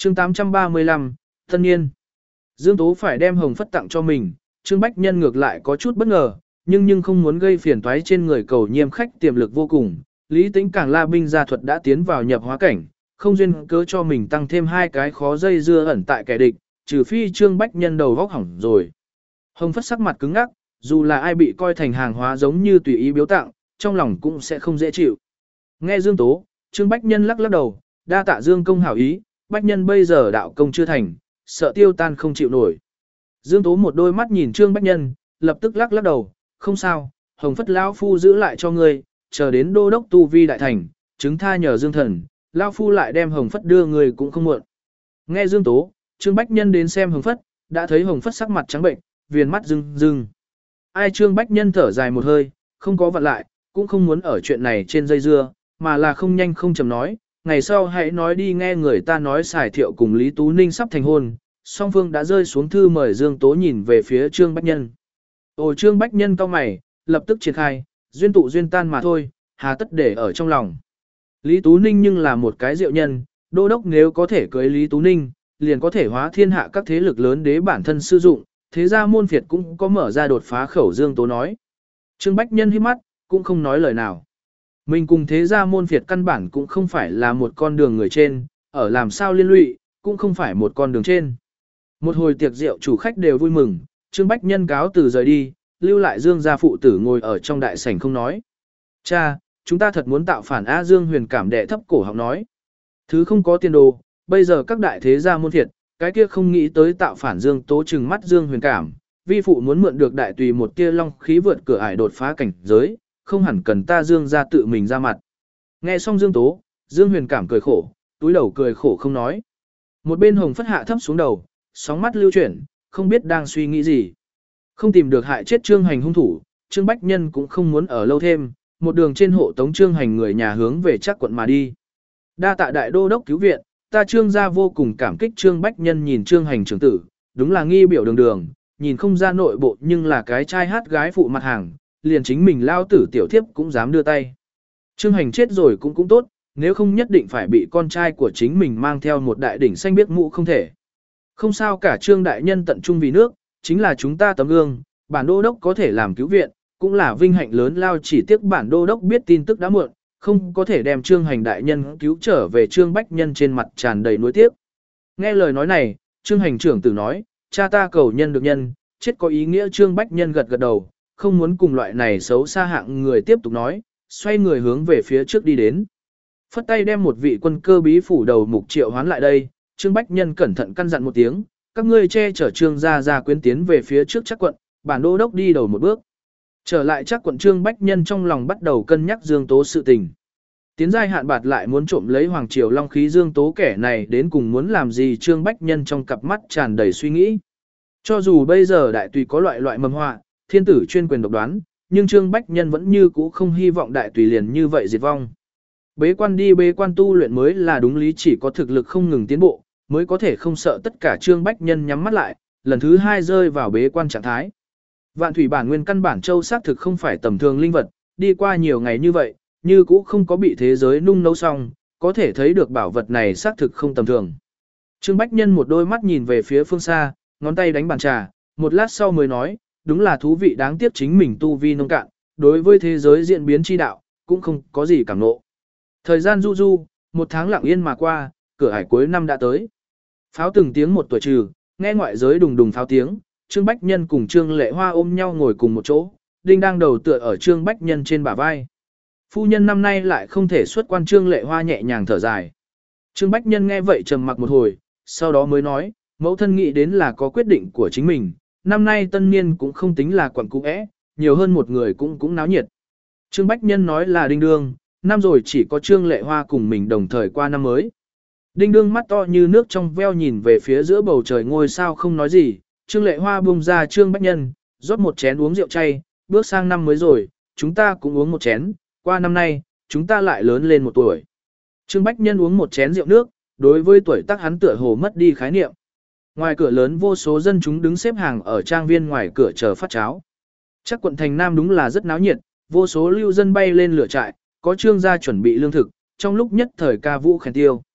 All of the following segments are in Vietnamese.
chương 835, Tân Niên. Dương Tố phải đem hồng phất tặng cho mình, Trương Bách Nhân ngược lại có chút bất ngờ, nhưng không muốn gây phiền toái trên người cầu nhiêm khách tiềm lực vô cùng. Lý Tĩnh Càng La binh gia thuật đã tiến vào nhập hóa cảnh, không duyên cớ cho mình tăng thêm hai cái khó dây dưa ẩn tại kẻ địch, trừ phi Trương Bách Nhân đầu vóc hỏng rồi. Hồng phất sắc mặt cứng ngắc, dù là ai bị coi thành hàng hóa giống như tùy ý biếu tặng, trong lòng cũng sẽ không dễ chịu. Nghe Dương Tố, Trương Bách Nhân lắc lắc đầu, đa tạ Dương công hảo ý, Bách Nhân bây giờ đạo công chưa thành, sợ tiêu tan không chịu nổi. Dương Tố một đôi mắt nhìn Trương Bách Nhân, lập tức lắc lắc đầu, không sao, Hồng Phất lão phu giữ lại cho ngươi, chờ đến đô đốc tu vi đại thành, chứng tha nhờ Dương thần, lão phu lại đem Hồng Phất đưa ngươi cũng không muộn. Nghe Dương Tố, Trương Bách Nhân đến xem Hồng Phất, đã thấy Hồng Phất sắc mặt trắng bệnh, viền mắt rưng rưng. Ai Trương Bách Nhân thở dài một hơi, không có vặn lại, cũng không muốn ở chuyện này trên dây dưa, mà là không nhanh không chậm nói, ngày sau hãy nói đi nghe người ta nói xài thiệu cùng Lý Tú Ninh sắp thành hôn. Song phương đã rơi xuống thư mời Dương Tố nhìn về phía Trương Bách Nhân. Ồ Trương Bách Nhân cau mày, lập tức triển khai, duyên tụ duyên tan mà thôi, hà tất để ở trong lòng. Lý Tú Ninh nhưng là một cái diệu nhân, đô đốc nếu có thể cưới Lý Tú Ninh, liền có thể hóa thiên hạ các thế lực lớn đế bản thân sử dụng, thế ra môn phiệt cũng có mở ra đột phá khẩu. Dương Tố nói. Trương Bách Nhân hít mắt, cũng không nói lời nào. Mình cùng thế ra môn phiệt căn bản cũng không phải là một con đường người trên, ở làm sao liên lụy, cũng không phải một con đường trên. Một hồi tiệc rượu chủ khách đều vui mừng, Trương Bách Nhân cáo từ rời đi, lưu lại Dương gia phụ tử ngồi ở trong đại sảnh không nói. Cha, chúng ta thật muốn tạo phản A. Dương Huyền Cảm đệ thấp cổ họng nói. Thứ không có tiền đồ, bây giờ các đại thế gia môn thiệt, cái kia không nghĩ tới tạo phản. Dương Tố trừng mắt Dương Huyền Cảm, vi phụ muốn mượn được đại tùy một tia long khí vượt cửa ải đột phá cảnh giới, không hẳn cần ta Dương gia tự mình ra mặt. Nghe xong Dương Tố, Dương Huyền Cảm cười khổ, túi đầu cười khổ không nói. Một bên Hồng Phất hạ thấp xuống đầu, sóng mắt lưu chuyển, không biết đang suy nghĩ gì. Không tìm được hại chết Trương Hành hung thủ, Trương Bách Nhân cũng không muốn ở lâu thêm, một đường trên hộ tống Trương Hành người nhà hướng về Trác quận mà đi. Đa tạ đại đô đốc cứu viện, ta Trương gia vô cùng cảm kích. Trương Bách Nhân nhìn Trương Hành trưởng tử, đúng là nghi biểu đường đường, nhìn không ra nội bộ nhưng là cái trai hát gái phụ mặt hàng, liền chính mình lao tử tiểu thiếp cũng dám đưa tay. Trương Hành chết rồi cũng tốt, nếu không nhất định phải bị con trai của chính mình mang theo một đại đỉnh xanh biếc mũ không thể. Không sao cả Trương đại nhân tận trung vì nước, chính là chúng ta tấm gương, bản đô đốc có thể làm cứu viện, cũng là vinh hạnh lớn lao. Chỉ tiếc bản đô đốc biết tin tức đã muộn, không có thể đem Trương Hành đại nhân cứu trở về. Trương Bách Nhân trên mặt tràn đầy nuối tiếc. Nghe lời nói này, Trương Hành trưởng tử nói, cha ta cầu nhân được nhân, chết có ý nghĩa. Trương Bách Nhân gật gật đầu, không muốn cùng loại này xấu xa hạng người tiếp tục nói, xoay người hướng về phía trước đi đến. Phất tay đem một vị quân cơ bí phủ đầu mục triệu hoán lại đây, Trương Bách Nhân cẩn thận căn dặn một tiếng, các ngươi che chở Trương gia quyến tiến về phía trước Trác quận, bản đô đốc đi đầu một bước. Trở lại Trác quận, Trương Bách Nhân trong lòng bắt đầu cân nhắc Dương Tố sự tình. Tiến giai hạn bạt lại muốn trộm lấy hoàng triều long khí, Dương Tố kẻ này đến cùng muốn làm gì? Trương Bách Nhân trong cặp mắt tràn đầy suy nghĩ. Cho dù bây giờ đại tùy có loại mầm họa, thiên tử chuyên quyền độc đoán, nhưng Trương Bách Nhân vẫn như cũ không hy vọng đại tùy liền như vậy diệt vong. Bế quan đi bế quan tu luyện mới là đúng lý, chỉ có thực lực không ngừng tiến bộ, mới có thể không sợ tất cả. Trương Bách Nhân nhắm mắt lại, lần thứ 2 rơi vào bế quan trạng thái. Vạn thủy bản nguyên căn bản châu xác thực không phải tầm thường linh vật, đi qua nhiều ngày như vậy, như cũ không có bị thế giới nung nấu xong, có thể thấy được bảo vật này xác thực không tầm thường. Trương Bách Nhân một đôi mắt nhìn về phía phương xa, ngón tay đánh bàn trà, một lát sau mới nói, đúng là thú vị, đáng tiếc chính mình tu vi nông cạn, đối với thế giới diễn biến chi đạo, cũng không có gì cảm ngộ. Thời gian du du, một tháng lặng yên mà qua, cửa ải cuối năm đã tới. Pháo từng tiếng một tuổi trừ, nghe ngoại giới đùng đùng pháo tiếng, Trương Bách Nhân cùng Trương Lệ Hoa ôm nhau ngồi cùng một chỗ, Đinh đang đầu tựa ở Trương Bách Nhân trên bả vai. Phu nhân năm nay lại không thể xuất quan. Trương Lệ Hoa nhẹ nhàng thở dài. Trương Bách Nhân nghe vậy trầm mặc một hồi, sau đó mới nói, mẫu thân nghĩ đến là có quyết định của chính mình, năm nay tân niên cũng không tính là quẩn cũ é, nhiều hơn một người cũng náo nhiệt. Trương Bách Nhân nói là Đinh Đương, năm rồi chỉ có Trương Lệ Hoa cùng mình đồng thời qua năm mới. Đinh Đương mắt to như nước trong veo nhìn về phía giữa bầu trời ngôi sao không nói gì. Trương Lệ Hoa buông ra Trương Bách Nhân, rót một chén uống rượu chay, bước sang năm mới rồi, chúng ta cũng uống một chén, qua năm nay, chúng ta lại lớn lên một tuổi. Trương Bách Nhân uống một chén rượu nước, đối với tuổi tác hắn tựa hồ mất đi khái niệm. Ngoài cửa lớn vô số dân chúng đứng xếp hàng ở trang viên ngoài cửa chờ phát cháo. Chắc quận thành Nam đúng là rất náo nhiệt, vô số lưu dân bay lên lửa trại, có Trương gia chuẩn bị lương thực, trong lúc nhất thời ca vũ khen tiêu.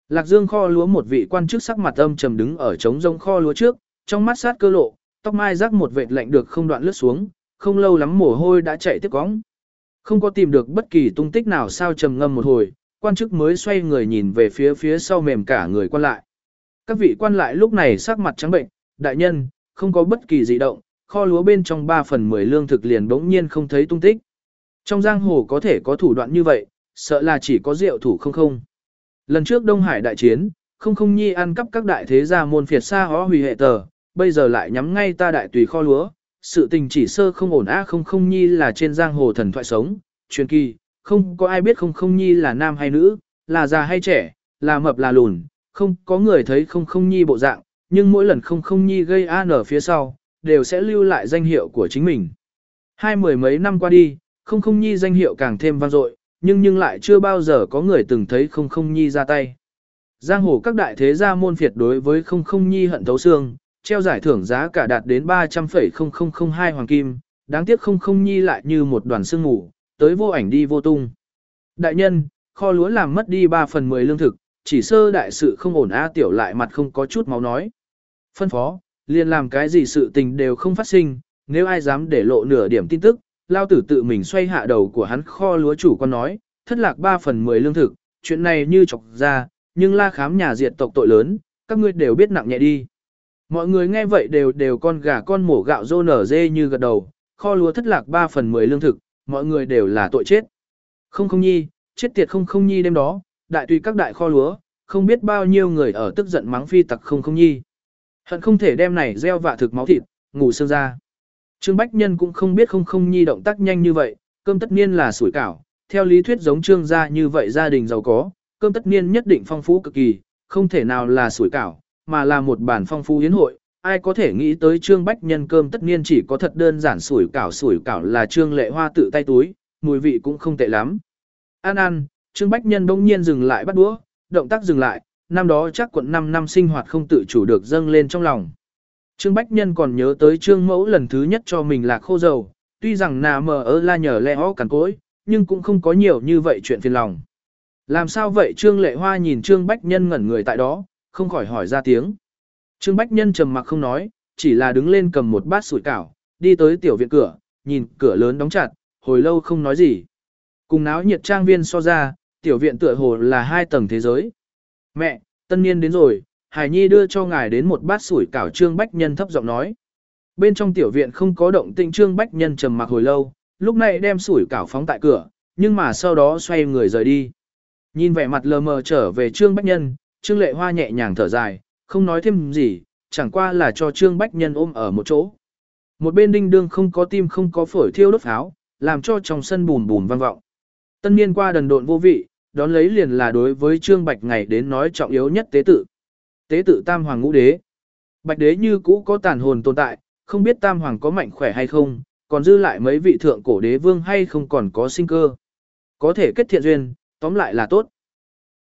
Lạc Dương kho lúa một vị quan chức sắc mặt âm trầm đứng ở trống rông kho lúa trước, trong mắt sát cơ lộ, tóc mai rắc một vệt lạnh được không đoạn lướt xuống, không lâu lắm mồ hôi đã chạy tiếp cõng. Không có tìm được bất kỳ tung tích nào sao trầm ngâm một hồi, quan chức mới xoay người nhìn về phía sau mềm cả người quan lại. Các vị quan lại lúc này sắc mặt trắng bệnh, đại nhân, không có bất kỳ dị động, kho lúa bên trong 3/10 lương thực liền bỗng nhiên không thấy tung tích. Trong giang hồ có thể có thủ đoạn như vậy, sợ là chỉ có diệu thủ không không. Lần trước Đông Hải đại chiến, không không nhi ăn cắp các đại thế gia môn phiệt xa hó hủy hệ tờ, bây giờ lại nhắm ngay ta đại tùy kho lúa, sự tình chỉ sơ không ổn á. Không không nhi là trên giang hồ thần thoại sống, truyền kỳ, không có ai biết không không nhi là nam hay nữ, là già hay trẻ, là mập là lùn, không có người thấy không không nhi bộ dạng, nhưng mỗi lần không không nhi gây an ở phía sau, đều sẽ lưu lại danh hiệu của chính mình. Mười mấy năm qua đi, không không nhi danh hiệu càng thêm vang dội, nhưng lại chưa bao giờ có người từng thấy không không nhi ra tay. Giang hồ các đại thế gia môn phiệt đối với không không nhi hận thấu xương, treo giải thưởng giá cả đạt đến 300,0002 hoàng kim, đáng tiếc không không nhi lại như một đoàn sương ngủ, tới vô ảnh đi vô tung. Đại nhân, kho lúa làm mất đi 3/10 lương thực, chỉ sơ đại sự không ổn a. Tiểu lại mặt không có chút máu nói. Phân phó, liền làm cái gì sự tình đều không phát sinh, nếu ai dám để lộ nửa điểm tin tức, lao tử tự mình xoay hạ đầu của hắn. Kho lúa chủ quan nói, thất lạc 3/10 lương thực, chuyện này như chọc ra, nhưng La Khám nhà diệt tộc tội lớn, các ngươi đều biết nặng nhẹ đi. Mọi người nghe vậy đều con gà con mổ gạo rô nở dê như gật đầu, kho lúa thất lạc 3/10 lương thực, mọi người đều là tội chết. Không không nhi, chết tiệt không không nhi đêm đó, đại tùy các đại kho lúa, không biết bao nhiêu người ở tức giận mắng phi tặc không không nhi. Hận không thể đem này gieo vạ thực máu thịt, ngủ xương ra. Trương Bách Nhân cũng không biết không không nhi động tác nhanh như vậy, cơm tất niên là sủi cảo, theo lý thuyết giống Trương gia như vậy gia đình giàu có, cơm tất niên nhất định phong phú cực kỳ, không thể nào là sủi cảo, mà là một bản phong phú yến hội. Ai có thể nghĩ tới Trương Bách Nhân cơm tất niên chỉ có thật đơn giản sủi cảo là Trương Lệ Hoa tự tay túi, mùi vị cũng không tệ lắm. Ăn, Trương Bách Nhân bỗng nhiên dừng lại bắt đũa, động tác dừng lại, năm đó chắc quận 5 năm sinh hoạt không tự chủ được dâng lên trong lòng. Trương Bách Nhân còn nhớ tới Trương Mẫu lần thứ nhất cho mình là khô dầu, tuy rằng nà mờ ơ la nhờ le ho cằn cối, nhưng cũng không có nhiều như vậy chuyện phiền lòng. Làm sao vậy? Trương Lệ Hoa nhìn Trương Bách Nhân ngẩn người tại đó, không khỏi hỏi ra tiếng. Trương Bách Nhân trầm mặc không nói, chỉ là đứng lên cầm một bát sủi cảo, đi tới tiểu viện cửa, nhìn cửa lớn đóng chặt, hồi lâu không nói gì. Cùng náo nhiệt trang viên so ra, tiểu viện tựa hồ là 2 tầng thế giới. Mẹ, tân niên đến rồi, Hải Nhi đưa cho ngài đến một bát sủi cảo. Trương Bách Nhân thấp giọng nói. Bên trong tiểu viện không có động tĩnh. Trương Bách Nhân trầm mặc hồi lâu, lúc này đem sủi cảo phóng tại cửa, nhưng mà sau đó xoay người rời đi. Nhìn vẻ mặt lờ mờ trở về Trương Bách Nhân, Trương Lệ Hoa nhẹ nhàng thở dài, không nói thêm gì, chẳng qua là cho Trương Bách Nhân ôm ở một chỗ. Một bên đinh đương không có tim không có phổi thiêu đốt pháo, làm cho trong sân bùn bùn vang vọng. Tân niên qua đần độn vô vị, đón lấy liền là đối với Trương Bạch ngày đến nói trọng yếu nhất tế tự. Tế tự Tam Hoàng Ngũ Đế. Bạch Đế như cũ có tàn hồn tồn tại, không biết Tam Hoàng có mạnh khỏe hay không, còn dư lại mấy vị thượng cổ đế vương hay không còn có sinh cơ. Có thể kết thiện duyên, tóm lại là tốt.